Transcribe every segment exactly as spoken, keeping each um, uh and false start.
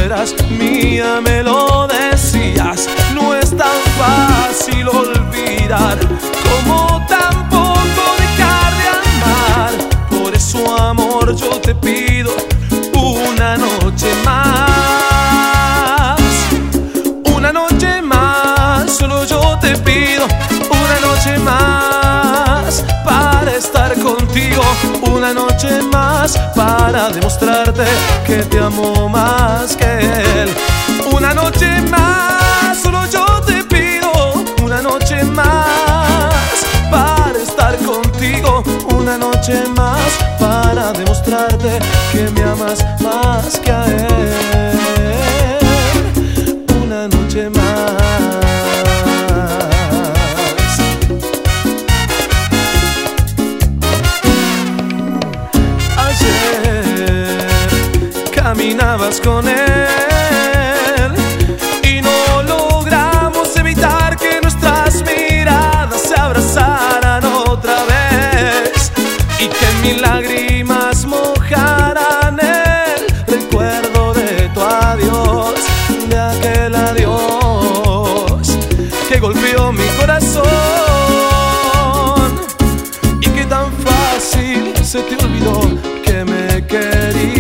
eras mía, me lo decías. No es tan fácil olvidar, como tampoco dejar de amar. Por eso, amor, yo te pido una noche más. Una noche más, solo yo te pido una noche más para estar contigo. Una noche más para demostrarte que te amo más que él. Una noche más, solo yo te pido una noche más para estar contigo. Una noche más para demostrarte que me amas más que a él. Una noche más. Caminabas con él y no logramos evitar que nuestras miradas se abrazaran otra vez y que mis lágrimas mojaran el recuerdo de tu adiós, de aquel adiós que golpeó mi corazón. Y que tan fácil se te olvidó que me querías.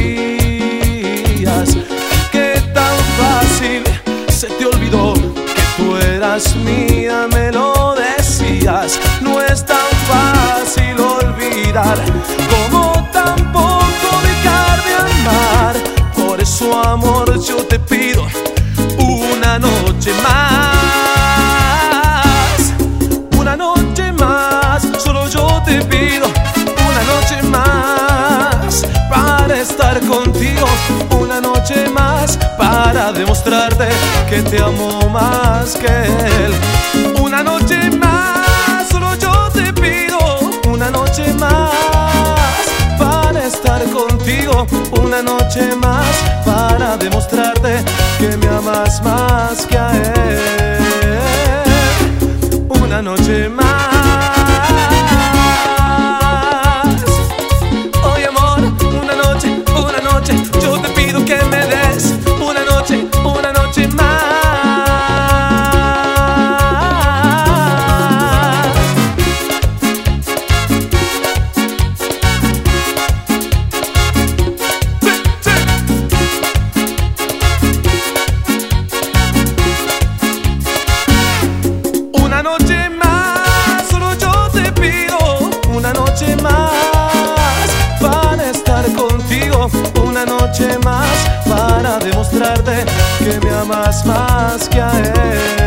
Que tan fácil se te olvidó que tú eras mía, me lo decías. No es tan fácil olvidar, como tampoco dejar de amar. Por eso, amor, yo te pido una noche más. Una noche más, solo yo te pido una noche más para estar contigo. Una noche más para demostrarte que te amo más que él. Una noche más, solo yo te pido una noche más para estar contigo. Una noche más para demostrarte que me amas más que a él. Una noche más. Oye, amor, una noche, una noche, yo te pido que me des una noche, una noche más. Sí, sí. Una noche más, solo yo te pido una noche más para estar contigo. Una noche más para demostrarte que me amas más que a él.